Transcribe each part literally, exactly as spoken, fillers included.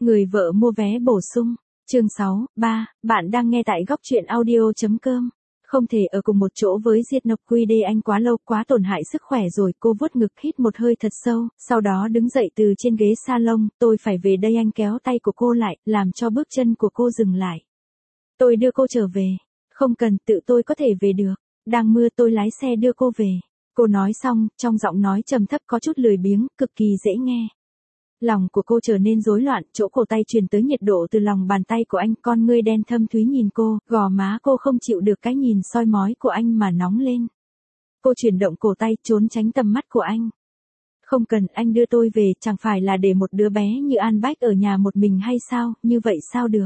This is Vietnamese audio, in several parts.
Người vợ mua vé bổ sung. Chương sáu, ba, bạn đang nghe tại góc truyện audio.com. Không thể ở cùng một chỗ với Diệt Nộc Quy Đê, anh quá lâu, quá tổn hại sức khỏe rồi. Cô vuốt ngực hít một hơi thật sâu, sau đó đứng dậy từ trên ghế salon. Tôi phải về đây. Anh kéo tay của cô lại, làm cho bước chân của cô dừng lại. Tôi đưa cô trở về. Không cần, tự tôi có thể về được. Đang mưa, tôi lái xe đưa cô về. Cô nói xong, trong giọng nói trầm thấp có chút lười biếng, cực kỳ dễ nghe. Lòng của cô trở nên rối loạn, chỗ cổ tay truyền tới nhiệt độ từ lòng bàn tay của anh, con ngươi đen thâm thúy nhìn cô, gò má cô không chịu được cái nhìn soi mói của anh mà nóng lên. Cô chuyển động cổ tay trốn tránh tầm mắt của anh. Không cần, anh đưa tôi về, chẳng phải là để một đứa bé như An Bách ở nhà một mình hay sao, như vậy sao được.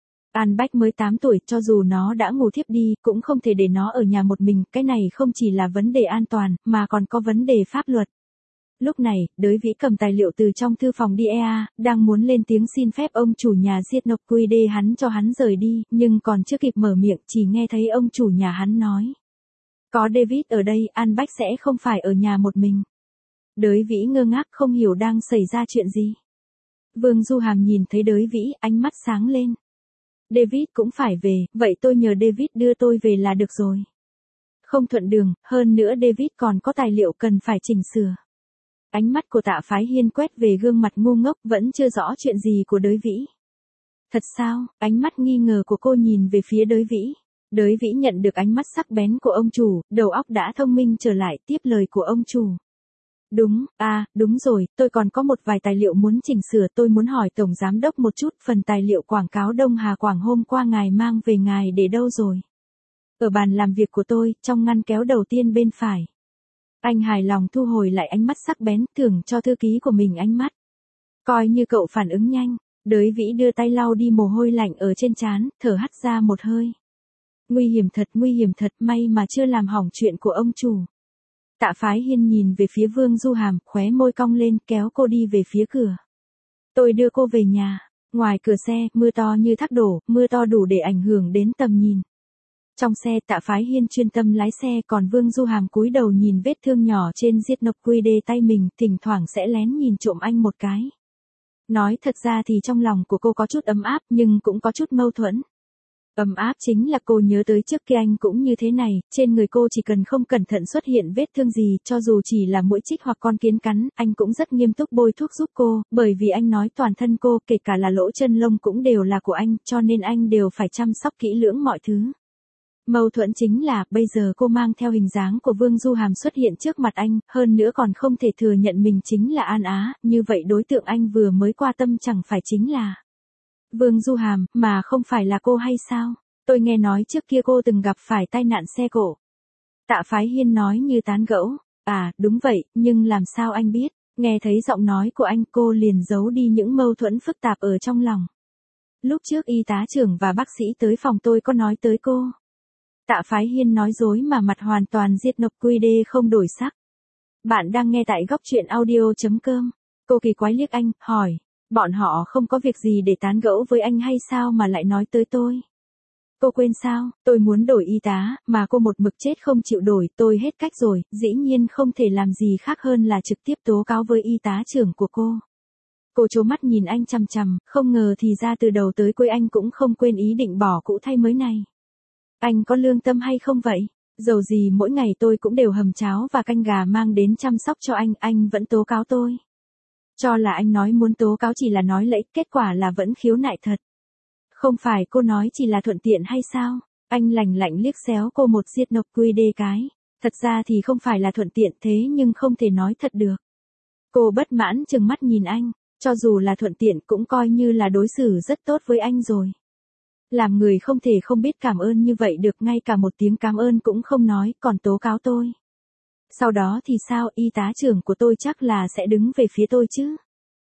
An Bách mới tám tuổi, cho dù nó đã ngủ thiếp đi, cũng không thể để nó ở nhà một mình, cái này không chỉ là vấn đề an toàn, mà còn có vấn đề pháp luật. Lúc này, Đới Vĩ cầm tài liệu từ trong thư phòng đi e, đang muốn lên tiếng xin phép ông chủ nhà Diệt Nộc Quy Đê hắn cho hắn rời đi, nhưng còn chưa kịp mở miệng, chỉ nghe thấy ông chủ nhà hắn nói. Có David ở đây, An Bách sẽ không phải ở nhà một mình. Đới Vĩ ngơ ngác không hiểu đang xảy ra chuyện gì. Vương Du Hàm nhìn thấy Đới Vĩ, ánh mắt sáng lên. David cũng phải về, vậy tôi nhờ David đưa tôi về là được rồi. Không thuận đường, hơn nữa David còn có tài liệu cần phải chỉnh sửa. Ánh mắt của Tạ Phái Hiên quét về gương mặt ngu ngốc, vẫn chưa rõ chuyện gì của Đới Vĩ. Thật sao? Ánh mắt nghi ngờ của cô nhìn về phía Đới Vĩ. Đới Vĩ nhận được ánh mắt sắc bén của ông chủ, đầu óc đã thông minh trở lại, tiếp lời của ông chủ. Đúng, à, đúng rồi, tôi còn có một vài tài liệu muốn chỉnh sửa, tôi muốn hỏi Tổng Giám Đốc một chút, phần tài liệu quảng cáo Đông Hà Quảng hôm qua ngài mang về ngài để đâu rồi? Ở bàn làm việc của tôi, trong ngăn kéo đầu tiên bên phải. Anh hài lòng thu hồi lại ánh mắt sắc bén, thưởng cho thư ký của mình ánh mắt. Coi như cậu phản ứng nhanh. Đới Vĩ đưa tay lau đi mồ hôi lạnh ở trên trán, thở hắt ra một hơi. Nguy hiểm thật, nguy hiểm thật, may mà chưa làm hỏng chuyện của ông chủ. Tạ Phái Hiên nhìn về phía Vương Du Hàm, khóe môi cong lên, kéo cô đi về phía cửa. Tôi đưa cô về nhà. Ngoài cửa xe, mưa to như thác đổ, mưa to đủ để ảnh hưởng đến tầm nhìn. Trong xe, Tạ Phái Hiên chuyên tâm lái xe, còn Vương Du Hàm cúi đầu nhìn vết thương nhỏ trên Diệt Nộc Quy Đê tay mình, thỉnh thoảng sẽ lén nhìn trộm anh một cái. Nói thật ra thì trong lòng của cô có chút ấm áp, nhưng cũng có chút mâu thuẫn. Ấm áp chính là cô nhớ tới trước kia anh cũng như thế này, trên người cô chỉ cần không cẩn thận xuất hiện vết thương gì, cho dù chỉ là muỗi chích hoặc con kiến cắn, anh cũng rất nghiêm túc bôi thuốc giúp cô, bởi vì anh nói toàn thân cô, kể cả là lỗ chân lông cũng đều là của anh, cho nên anh đều phải chăm sóc kỹ lưỡng mọi thứ. Mâu thuẫn chính là, bây giờ cô mang theo hình dáng của Vương Du Hàm xuất hiện trước mặt anh, hơn nữa còn không thể thừa nhận mình chính là An Á, như vậy đối tượng anh vừa mới qua tâm chẳng phải chính là Vương Du Hàm, mà không phải là cô hay sao? Tôi nghe nói trước kia cô từng gặp phải tai nạn xe cộ. Tạ Phái Hiên nói như tán gẫu. À, đúng vậy, nhưng làm sao anh biết? Nghe thấy giọng nói của anh, cô liền giấu đi những mâu thuẫn phức tạp ở trong lòng. Lúc trước y tá trưởng và bác sĩ tới phòng tôi có nói tới cô. Tạ Phái Hiên nói dối mà mặt hoàn toàn Diệt Nộc Quy Đê không đổi sắc. Bạn đang nghe tại góc truyện audio.com. Cô kỳ quái liếc anh, hỏi. Bọn họ không có việc gì để tán gẫu với anh hay sao mà lại nói tới tôi? Cô quên sao, tôi muốn đổi y tá, mà cô một mực chết không chịu đổi, tôi hết cách rồi, dĩ nhiên không thể làm gì khác hơn là trực tiếp tố cáo với y tá trưởng của cô. Cô trố mắt nhìn anh chằm chằm, không ngờ thì ra từ đầu tới cuối anh cũng không quên ý định bỏ cũ thay mới này. Anh có lương tâm hay không vậy? Dầu gì mỗi ngày tôi cũng đều hầm cháo và canh gà mang đến chăm sóc cho anh, anh vẫn tố cáo tôi. Cho là anh nói muốn tố cáo chỉ là nói lẫy, kết quả là vẫn khiếu nại thật. Không phải cô nói chỉ là thuận tiện hay sao? Anh lạnh lạnh liếc xéo cô một Diệt Nộc Quy Đê cái. Thật ra thì không phải là thuận tiện thế nhưng không thể nói thật được. Cô bất mãn trừng mắt nhìn anh, cho dù là thuận tiện cũng coi như là đối xử rất tốt với anh rồi. Làm người không thể không biết cảm ơn như vậy được, ngay cả một tiếng cảm ơn cũng không nói, còn tố cáo tôi. Sau đó thì sao, y tá trưởng của tôi chắc là sẽ đứng về phía tôi chứ.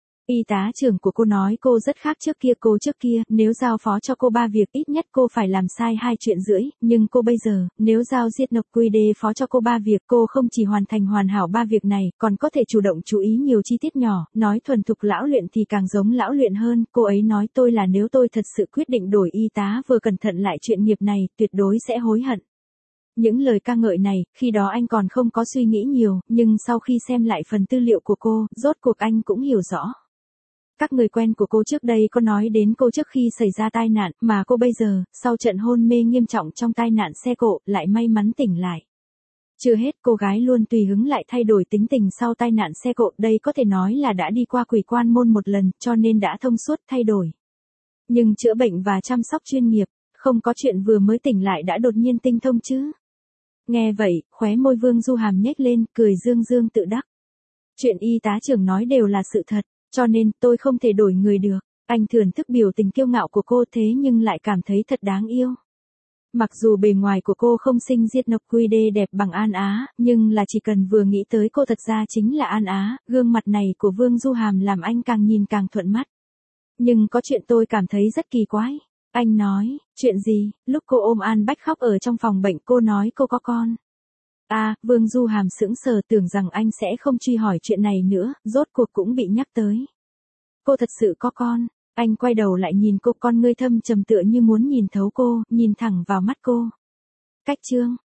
Y tá trưởng của cô nói cô rất khác trước kia, cô trước kia, nếu giao phó cho cô ba việc ít nhất cô phải làm sai hai chuyện rưỡi, nhưng cô bây giờ, nếu giao Diệt Nộc Quy Đê phó cho cô ba việc, cô không chỉ hoàn thành hoàn hảo ba việc này, còn có thể chủ động chú ý nhiều chi tiết nhỏ, nói thuần thục lão luyện thì càng giống lão luyện hơn, cô ấy nói tôi là nếu tôi thật sự quyết định đổi y tá vừa cẩn thận lại chuyện nghiệp này, tuyệt đối sẽ hối hận. Những lời ca ngợi này, khi đó anh còn không có suy nghĩ nhiều, nhưng sau khi xem lại phần tư liệu của cô, rốt cuộc anh cũng hiểu rõ. Các người quen của cô trước đây có nói đến cô trước khi xảy ra tai nạn, mà cô bây giờ, sau trận hôn mê nghiêm trọng trong tai nạn xe cộ, lại may mắn tỉnh lại. Chưa hết, cô gái luôn tùy hứng lại thay đổi tính tình sau tai nạn xe cộ, đây có thể nói là đã đi qua quỷ quan môn một lần, cho nên đã thông suốt thay đổi. Nhưng chữa bệnh và chăm sóc chuyên nghiệp, không có chuyện vừa mới tỉnh lại đã đột nhiên tinh thông chứ. Nghe vậy, khóe môi Vương Du Hàm nhếch lên, cười dương dương tự đắc. Chuyện y tá trưởng nói đều là sự thật, cho nên tôi không thể đổi người được. Anh thưởng thức biểu tình kiêu ngạo của cô thế nhưng lại cảm thấy thật đáng yêu. Mặc dù bề ngoài của cô không xinh Diệt Nộc quy đê đẹp bằng An Á, nhưng là chỉ cần vừa nghĩ tới cô thật ra chính là An Á, gương mặt này của Vương Du Hàm làm anh càng nhìn càng thuận mắt. Nhưng có chuyện tôi cảm thấy rất kỳ quái. Anh nói, chuyện gì? Lúc cô ôm An Bách khóc ở trong phòng bệnh cô nói cô có con. À, Vương Du Hàm sững sờ tưởng rằng anh sẽ không truy hỏi chuyện này nữa, rốt cuộc cũng bị nhắc tới. Cô thật sự có con. Anh quay đầu lại nhìn cô, con ngươi thâm trầm tựa như muốn nhìn thấu cô, nhìn thẳng vào mắt cô. Cách chương